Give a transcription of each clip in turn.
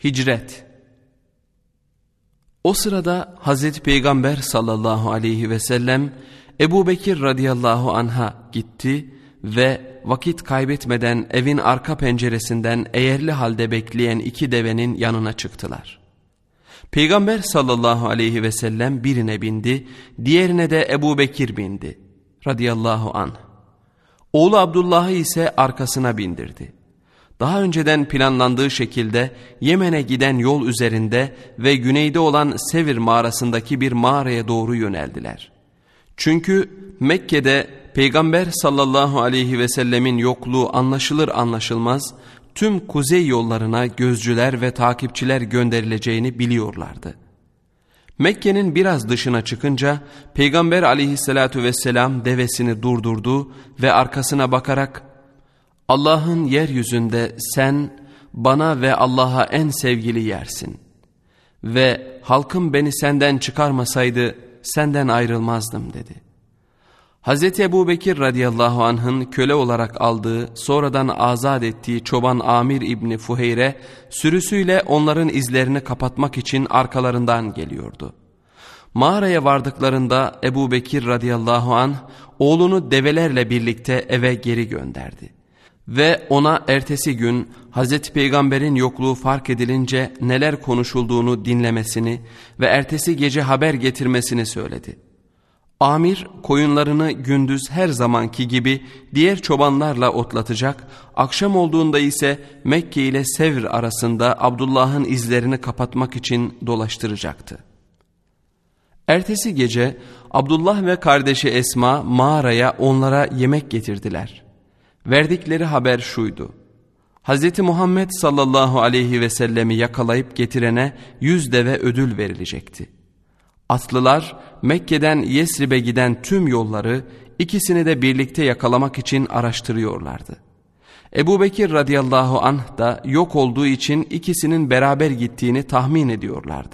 Hicret. O sırada Hazreti Peygamber sallallahu aleyhi ve sellem Ebu Bekir radıyallahu anh'a gitti ve vakit kaybetmeden evin arka penceresinden eğerli halde bekleyen iki devenin yanına çıktılar. Peygamber sallallahu aleyhi ve sellem birine bindi, diğerine de Ebu Bekir bindi radıyallahu anh. Oğlu Abdullah'ı ise arkasına bindirdi. Daha önceden planlandığı şekilde Yemen'e giden yol üzerinde ve güneyde olan Sevir mağarasındaki bir mağaraya doğru yöneldiler. Çünkü Mekke'de Peygamber sallallahu aleyhi ve sellemin yokluğu anlaşılır anlaşılmaz tüm kuzey yollarına gözcüler ve takipçiler gönderileceğini biliyorlardı. Mekke'nin biraz dışına çıkınca Peygamber aleyhissalatu vesselam devesini durdurdu ve arkasına bakarak Allah'ın yeryüzünde sen bana ve Allah'a en sevgili yersin ve halkım beni senden çıkarmasaydı senden ayrılmazdım dedi. Hazreti Ebu Bekir radıyallahu anh'ın köle olarak aldığı, sonradan azat ettiği çoban Amir İbni Fuheyre sürüsüyle onların izlerini kapatmak için arkalarından geliyordu. Mağaraya vardıklarında Ebu Bekir radıyallahu anh oğlunu develerle birlikte eve geri gönderdi. Ve ona ertesi gün Hazreti Peygamber'in yokluğu fark edilince neler konuşulduğunu dinlemesini ve ertesi gece haber getirmesini söyledi. Amir koyunlarını gündüz her zamanki gibi diğer çobanlarla otlatacak, akşam olduğunda ise Mekke ile Sevr arasında Abdullah'ın izlerini kapatmak için dolaştıracaktı. Ertesi gece Abdullah ve kardeşi Esma mağaraya onlara yemek getirdiler. Verdikleri haber şuydu: Hz. Muhammed sallallahu aleyhi ve sellemi yakalayıp getirene 100 deve ödül verilecekti. Atlılar Mekke'den Yesrib'e giden tüm yolları ikisini de birlikte yakalamak için araştırıyorlardı. Ebu Bekir radıyallahu anh da yok olduğu için ikisinin beraber gittiğini tahmin ediyorlardı.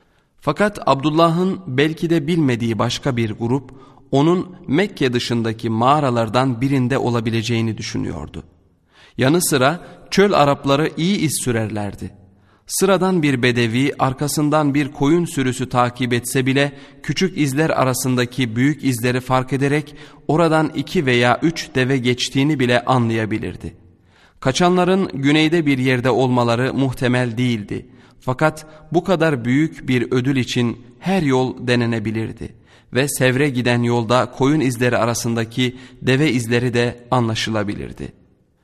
Fakat Abdullah'ın belki de bilmediği başka bir grup onun Mekke dışındaki mağaralardan birinde olabileceğini düşünüyordu. Yanı sıra çöl Arapları iyi iz sürerlerdi. Sıradan bir bedevi arkasından bir koyun sürüsü takip etse bile küçük izler arasındaki büyük izleri fark ederek oradan 2 veya 3 deve geçtiğini bile anlayabilirdi. Kaçanların güneyde bir yerde olmaları muhtemel değildi. Fakat bu kadar büyük bir ödül için her yol denenebilirdi. Ve Sevr'e giden yolda koyun izleri arasındaki deve izleri de anlaşılabilirdi.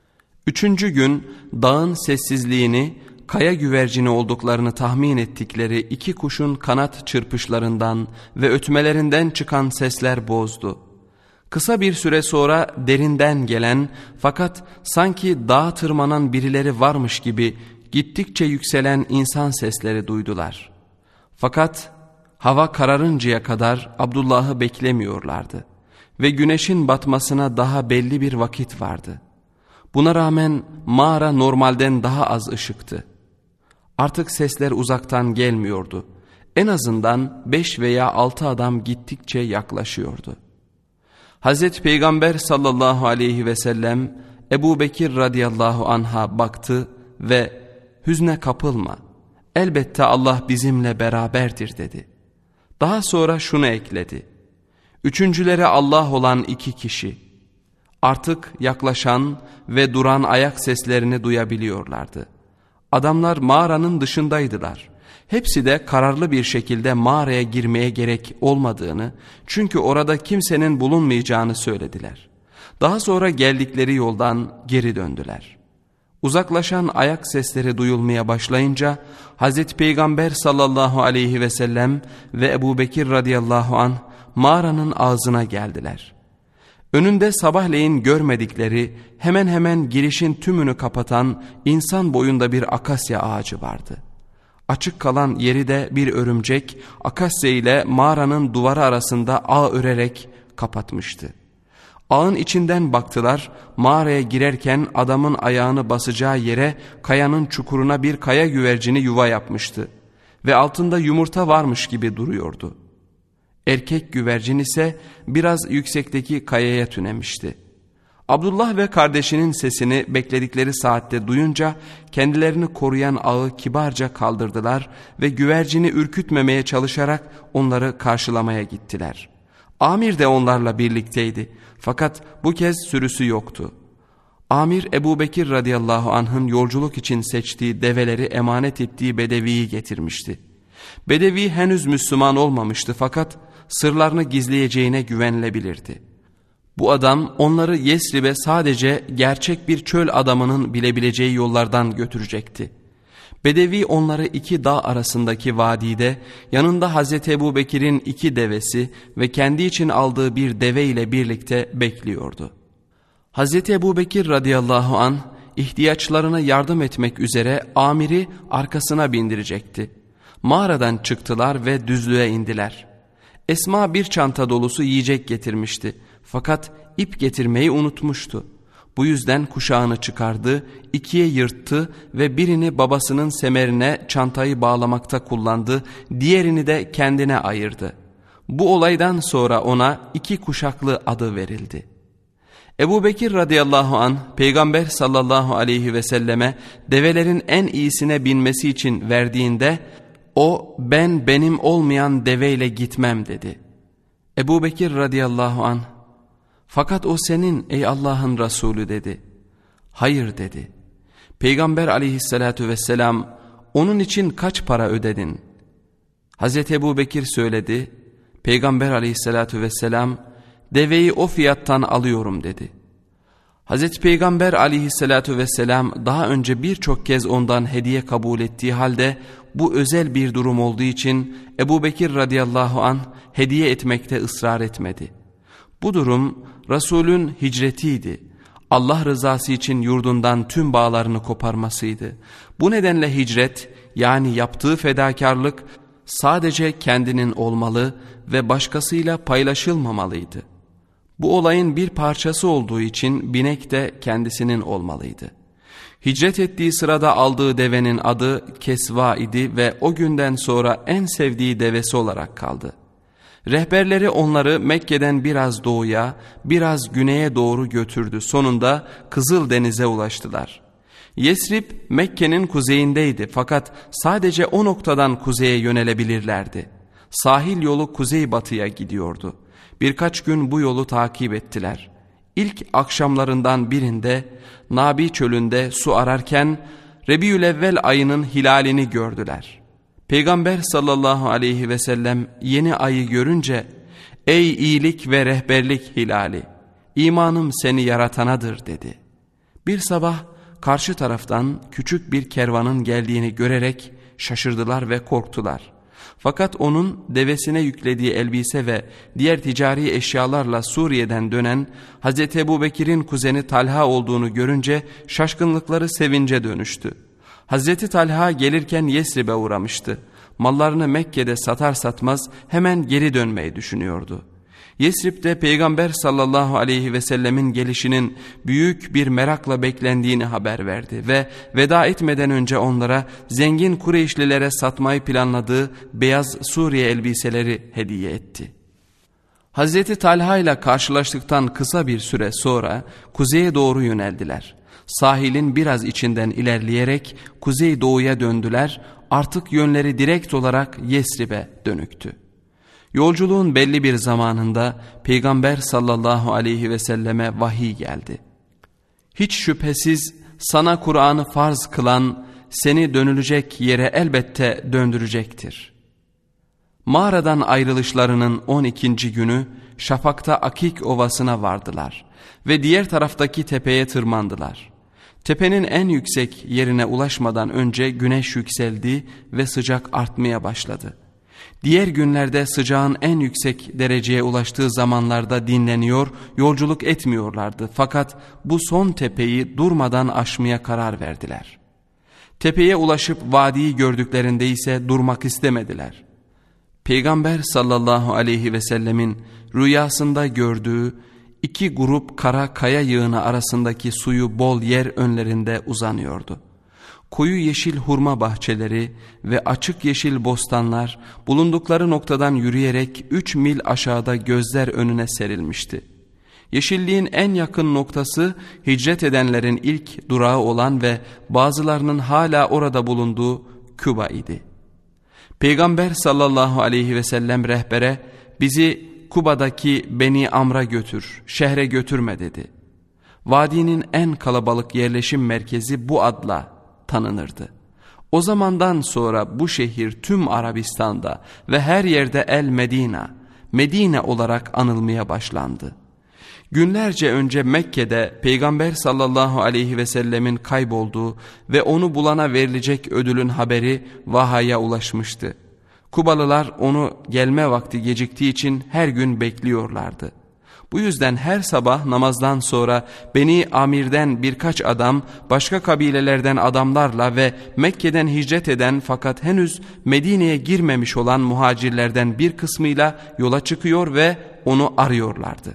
3. gün dağın sessizliğini, kaya güvercini olduklarını tahmin ettikleri 2 kuşun kanat çırpışlarından ve ötmelerinden çıkan sesler bozdu. Kısa bir süre sonra derinden gelen fakat sanki dağa tırmanan birileri varmış gibi gittikçe yükselen insan sesleri duydular. Fakat hava kararıncaya kadar Abdullah'ı beklemiyorlardı ve güneşin batmasına daha belli bir vakit vardı. Buna rağmen mağara normalden daha az ışıktı. Artık sesler uzaktan gelmiyordu. En azından 5 veya 6 adam gittikçe yaklaşıyordu. Hazreti Peygamber sallallahu aleyhi ve sellem Ebu Bekir radıyallahu anh'a baktı ve hüzne kapılma, elbette Allah bizimle beraberdir dedi. Daha sonra şunu ekledi: Üçüncüleri Allah olan 2 kişi. Artık yaklaşan ve duran ayak seslerini duyabiliyorlardı. Adamlar mağaranın dışındaydılar. Hepsi de kararlı bir şekilde mağaraya girmeye gerek olmadığını, çünkü orada kimsenin bulunmayacağını söylediler. Daha sonra geldikleri yoldan geri döndüler. Uzaklaşan ayak sesleri duyulmaya başlayınca Hazreti Peygamber sallallahu aleyhi ve sellem ve Ebu Bekir radıyallahu anh mağaranın ağzına geldiler. Önünde sabahleyin görmedikleri hemen hemen girişin tümünü kapatan insan boyunda bir akasya ağacı vardı. Açık kalan yeri de bir örümcek akasya ile mağaranın duvarı arasında ağ örerek kapatmıştı. Ağın içinden baktılar, mağaraya girerken adamın ayağını basacağı yere kayanın çukuruna bir kaya güvercini yuva yapmıştı ve altında yumurta varmış gibi duruyordu. Erkek güvercin ise biraz yüksekteki kayaya tünemişti. Abdullah ve kardeşinin sesini bekledikleri saatte duyunca kendilerini koruyan ağı kibarca kaldırdılar ve güvercini ürkütmemeye çalışarak onları karşılamaya gittiler. Amir de onlarla birlikteydi fakat bu kez sürüsü yoktu. Amir Ebu Bekir radıyallahu anh'ın yolculuk için seçtiği develeri emanet ettiği Bedevi'yi getirmişti. Bedevi henüz Müslüman olmamıştı fakat sırlarını gizleyeceğine güvenilebilirdi. Bu adam onları Yesrib'e sadece gerçek bir çöl adamının bilebileceği yollardan götürecekti. Bedevi onları iki dağ arasındaki vadide yanında Hazreti Ebu Bekir'in 2 devesi ve kendi için aldığı bir deve ile birlikte bekliyordu. Hazreti Ebu Bekir radıyallahu anh ihtiyaçlarına yardım etmek üzere amiri arkasına bindirecekti. Mağaradan çıktılar ve düzlüğe indiler. Esma bir çanta dolusu yiyecek getirmişti. Fakat ip getirmeyi unutmuştu. Bu yüzden kuşağını çıkardı, 2'ye yırttı ve birini babasının semerine çantayı bağlamakta kullandı, diğerini de kendine ayırdı. Bu olaydan sonra ona 2 kuşaklı adı verildi. Ebu Bekir radıyallahu anh Peygamber sallallahu aleyhi ve selleme develerin en iyisine binmesi için verdiğinde o ben benim olmayan deveyle gitmem dedi. Ebu Bekir radıyallahu anh fakat o senin ey Allah'ın Resulü dedi. Hayır dedi. Peygamber aleyhissalatu vesselam onun için kaç para ödedin? Hazreti Ebu Bekir söyledi. Peygamber aleyhissalatu vesselam deveyi o fiyattan alıyorum dedi. Hazreti Peygamber aleyhissalatu vesselam daha önce birçok kez ondan hediye kabul ettiği halde bu özel bir durum olduğu için Ebu Bekir radıyallahu anh hediye etmekte ısrar etmedi. Bu durum Resulün hicretiydi. Allah rızası için yurdundan tüm bağlarını koparmasıydı. Bu nedenle hicret yani yaptığı fedakarlık sadece kendinin olmalı ve başkasıyla paylaşılmamalıydı. Bu olayın bir parçası olduğu için binek de kendisinin olmalıydı. Hicret ettiği sırada aldığı devenin adı Kesva idi ve o günden sonra en sevdiği devesi olarak kaldı. Rehberleri onları Mekke'den biraz doğuya, biraz güneye doğru götürdü. Sonunda Kızıldeniz'e ulaştılar. Yesrib Mekke'nin kuzeyindeydi fakat sadece o noktadan kuzeye yönelebilirlerdi. Sahil yolu kuzeybatıya gidiyordu. Birkaç gün bu yolu takip ettiler. İlk akşamlarından birinde Nabi çölünde su ararken Rebiülevvel ayının hilalini gördüler. Peygamber sallallahu aleyhi ve sellem yeni ayı görünce ''Ey iyilik ve rehberlik hilali, imanım seni yaratanadır.'' dedi. Bir sabah karşı taraftan küçük bir kervanın geldiğini görerek şaşırdılar ve korktular. Fakat onun devesine yüklediği elbise ve diğer ticari eşyalarla Suriye'den dönen Hazreti Ebu Bekir'in kuzeni Talha olduğunu görünce şaşkınlıkları sevince dönüştü. Hazreti Talha gelirken Yesrib'e uğramıştı. Mallarını Mekke'de satar satmaz hemen geri dönmeyi düşünüyordu. Yesrib'de Peygamber sallallahu aleyhi ve sellemin gelişinin büyük bir merakla beklendiğini haber verdi ve veda etmeden önce onlara zengin Kureyşlilere satmayı planladığı beyaz Suriye elbiseleri hediye etti. Hazreti Talha ile karşılaştıktan kısa bir süre sonra kuzeye doğru yöneldiler. Sahilin biraz içinden ilerleyerek kuzeydoğuya döndüler, artık yönleri direkt olarak Yesrib'e dönüktü. Yolculuğun belli bir zamanında Peygamber sallallahu aleyhi ve selleme vahiy geldi. Hiç şüphesiz sana Kur'an'ı farz kılan seni dönülecek yere elbette döndürecektir. Mağaradan ayrılışlarının 12. günü şafakta Akik Ovası'na vardılar ve diğer taraftaki tepeye tırmandılar. Tepenin en yüksek yerine ulaşmadan önce güneş yükseldi ve sıcak artmaya başladı. Diğer günlerde sıcağın en yüksek dereceye ulaştığı zamanlarda dinleniyor, yolculuk etmiyorlardı. Fakat bu son tepeyi durmadan aşmaya karar verdiler. Tepeye ulaşıp vadiyi gördüklerinde ise durmak istemediler. Peygamber sallallahu aleyhi ve sellemin rüyasında gördüğü 2 grup kara kaya yığını arasındaki suyu bol yer önlerinde uzanıyordu. Koyu yeşil hurma bahçeleri ve açık yeşil bostanlar bulundukları noktadan yürüyerek 3 mil aşağıda gözler önüne serilmişti. Yeşilliğin en yakın noktası hicret edenlerin ilk durağı olan ve bazılarının hala orada bulunduğu Küba idi. Peygamber sallallahu aleyhi ve sellem rehbere bizi Kuba'daki Beni Amr'a götür, şehre götürme dedi. Vadinin en kalabalık yerleşim merkezi bu adla tanınırdı. O zamandan sonra bu şehir tüm Arabistan'da ve her yerde El Medina, Medine olarak anılmaya başlandı. Günlerce önce Mekke'de Peygamber sallallahu aleyhi ve sellemin kaybolduğu ve onu bulana verilecek ödülün haberi Vaha'ya ulaşmıştı. Kubalılar onu gelme vakti geciktiği için her gün bekliyorlardı. Bu yüzden her sabah namazdan sonra Beni Amir'den birkaç adam, başka kabilelerden adamlarla ve Mekke'den hicret eden fakat henüz Medine'ye girmemiş olan muhacirlerden bir kısmıyla yola çıkıyor ve onu arıyorlardı.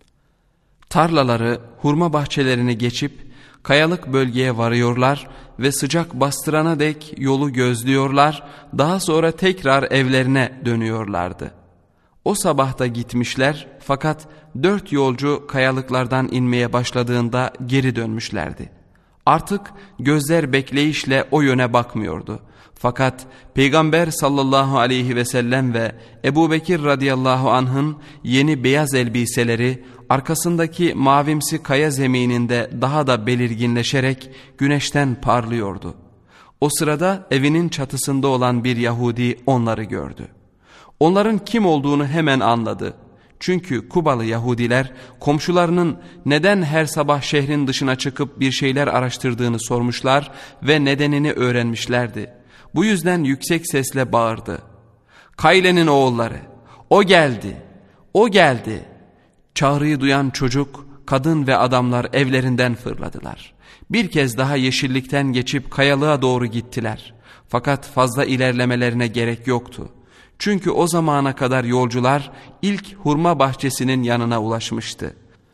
Tarlaları, hurma bahçelerini geçip kayalık bölgeye varıyorlar ve sıcak bastırana dek yolu gözlüyorlar, daha sonra tekrar evlerine dönüyorlardı. O sabah da gitmişler fakat 4 yolcu kayalıklardan inmeye başladığında geri dönmüşlerdi. Artık gözler bekleyişle o yöne bakmıyordu. Fakat Peygamber sallallahu aleyhi ve sellem ve Ebu Bekir radıyallahu anh'ın yeni beyaz elbiseleri arkasındaki mavimsi kaya zemininde daha da belirginleşerek güneşten parlıyordu. O sırada evinin çatısında olan bir Yahudi onları gördü. Onların kim olduğunu hemen anladı. Çünkü Kubalı Yahudiler komşularının neden her sabah şehrin dışına çıkıp bir şeyler araştırdığını sormuşlar ve nedenini öğrenmişlerdi. Bu yüzden yüksek sesle bağırdı. Kayle'nin oğulları, o geldi, o geldi. Çağrıyı duyan çocuk, kadın ve adamlar evlerinden fırladılar. Bir kez daha yeşillikten geçip kayalığa doğru gittiler. Fakat fazla ilerlemelerine gerek yoktu. Çünkü o zamana kadar yolcular ilk hurma bahçesinin yanına ulaşmıştı.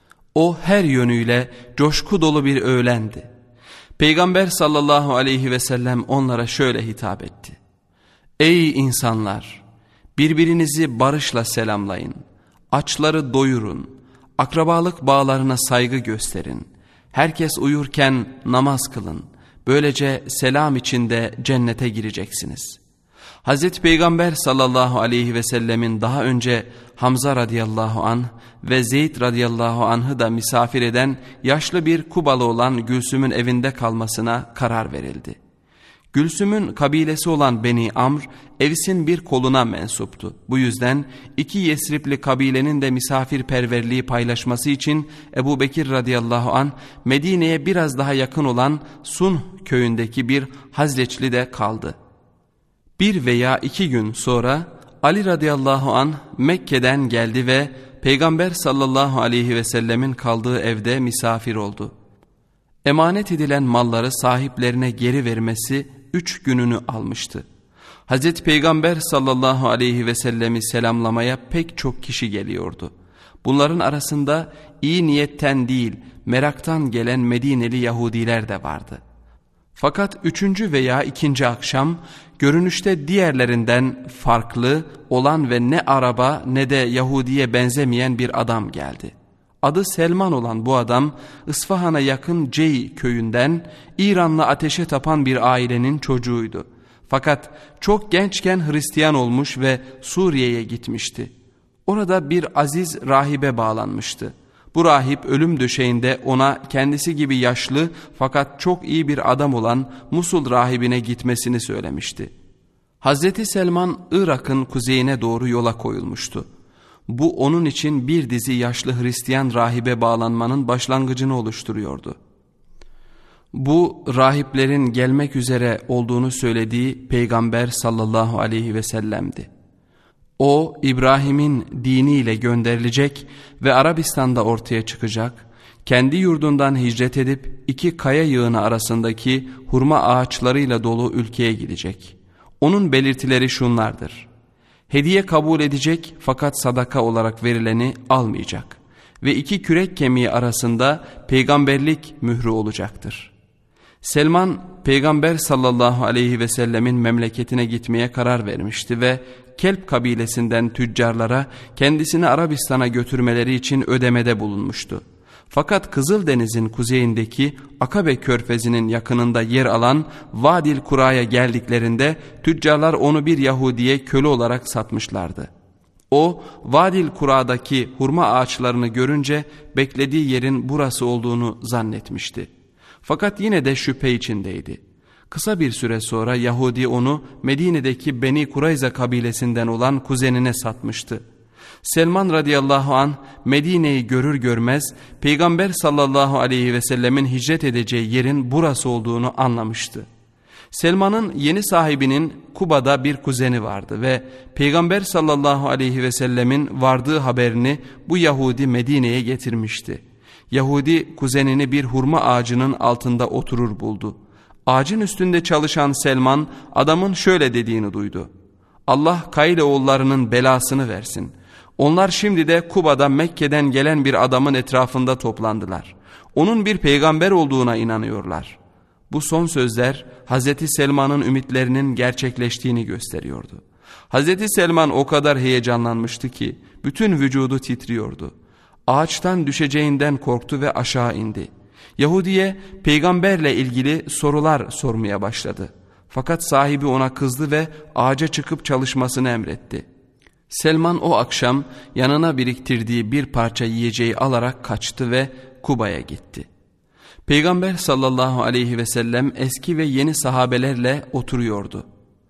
O her yönüyle coşku dolu bir öğlendi. Peygamber sallallahu aleyhi ve sellem onlara şöyle hitap etti. Ey insanlar! Birbirinizi barışla selamlayın. Açları doyurun. Akrabalık bağlarına saygı gösterin. Herkes uyurken namaz kılın. Böylece selam içinde cennete gireceksiniz. Hazreti Peygamber sallallahu aleyhi ve sellemin daha önce Hamza radıyallahu anh ve Zeyd radıyallahu anh'ı da misafir eden yaşlı bir Kubalı olan Gülsüm'ün evinde kalmasına karar verildi. Gülsüm'ün kabilesi olan Beni Amr, Evs'in bir koluna mensuptu. Bu yüzden iki Yesribli kabilenin de misafirperverliği paylaşması için Ebu Bekir radıyallahu anh Medine'ye biraz daha yakın olan Sunh köyündeki bir Hazreçli'de kaldı. 1 veya 2 gün sonra Ali radıyallahu anh Mekke'den geldi ve Peygamber sallallahu aleyhi ve sellemin kaldığı evde misafir oldu. Emanet edilen malları sahiplerine geri vermesi 3 gününü almıştı. Hazreti Peygamber sallallahu aleyhi ve sellemi selamlamaya pek çok kişi geliyordu. Bunların arasında iyi niyetten değil meraktan gelen Medineli Yahudiler de vardı. Fakat 3. veya 2. akşam görünüşte diğerlerinden farklı olan ve ne araba ne de Yahudiye benzemeyen bir adam geldi. Adı Selman olan bu adam İsfahan'a yakın Cey köyünden İran'la ateşe tapan bir ailenin çocuğuydu. Fakat çok gençken Hristiyan olmuş ve Suriye'ye gitmişti. Orada bir aziz rahibe bağlanmıştı. Bu rahip ölüm döşeğinde ona kendisi gibi yaşlı fakat çok iyi bir adam olan Musul rahibine gitmesini söylemişti. Hazreti Selman Irak'ın kuzeyine doğru yola koyulmuştu. Bu onun için bir dizi yaşlı Hristiyan rahibe bağlanmanın başlangıcını oluşturuyordu. Bu rahiplerin gelmek üzere olduğunu söylediği Peygamber sallallahu aleyhi ve sellem'di. O İbrahim'in diniyle gönderilecek ve Arabistan'da ortaya çıkacak, kendi yurdundan hicret edip 2 kaya yığını arasındaki hurma ağaçlarıyla dolu ülkeye gidecek. Onun belirtileri şunlardır. Hediye kabul edecek fakat sadaka olarak verileni almayacak ve 2 kürek kemiği arasında peygamberlik mührü olacaktır. Selman, Peygamber sallallahu aleyhi ve sellemin memleketine gitmeye karar vermişti ve Kelp kabilesinden tüccarlara kendisini Arabistan'a götürmeleri için ödemede bulunmuştu. Fakat Kızıldeniz'in kuzeyindeki Akabe körfezinin yakınında yer alan Vadil Kura'ya geldiklerinde tüccarlar onu bir Yahudi'ye köle olarak satmışlardı. O, Vadil Kura'daki hurma ağaçlarını görünce beklediği yerin burası olduğunu zannetmişti. Fakat yine de şüphe içindeydi. Kısa bir süre sonra Yahudi onu Medine'deki Beni Kurayza kabilesinden olan kuzenine satmıştı. Selman radıyallahu anh Medine'yi görür görmez Peygamber sallallahu aleyhi ve sellemin hicret edeceği yerin burası olduğunu anlamıştı. Selman'ın yeni sahibinin Kuba'da bir kuzeni vardı ve Peygamber sallallahu aleyhi ve sellemin vardığı haberini bu Yahudi Medine'ye getirmişti. Yahudi kuzenini bir hurma ağacının altında oturur buldu. Ağacın üstünde çalışan Selman adamın şöyle dediğini duydu: Allah Kayle oğullarının belasını versin. Onlar şimdi de Kuba'da Mekke'den gelen bir adamın etrafında toplandılar. Onun bir peygamber olduğuna inanıyorlar. Bu son sözler Hazreti Selman'ın ümitlerinin gerçekleştiğini gösteriyordu. Hazreti Selman o kadar heyecanlanmıştı ki bütün vücudu titriyordu. Ağaçtan düşeceğinden korktu ve aşağı indi. Yahudi'ye peygamberle ilgili sorular sormaya başladı. Fakat sahibi ona kızdı ve ağaca çıkıp çalışmasını emretti. Selman o akşam yanına biriktirdiği bir parça yiyeceği alarak kaçtı ve Kuba'ya gitti. Peygamber sallallahu aleyhi ve sellem eski ve yeni sahabelerle oturuyordu.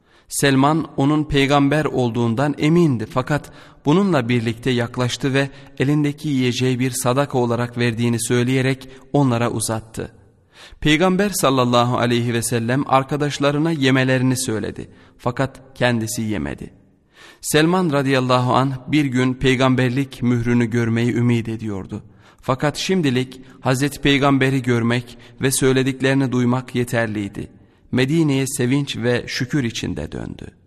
Selman onun peygamber olduğundan emindi fakat bununla birlikte yaklaştı ve elindeki yiyeceği bir sadaka olarak verdiğini söyleyerek onlara uzattı. Peygamber sallallahu aleyhi ve sellem arkadaşlarına yemelerini söyledi fakat kendisi yemedi. Selman radıyallahu anh bir gün peygamberlik mührünü görmeyi ümit ediyordu. Fakat şimdilik Hazreti Peygamber'i görmek ve söylediklerini duymak yeterliydi. Medine'ye sevinç ve şükür içinde döndü.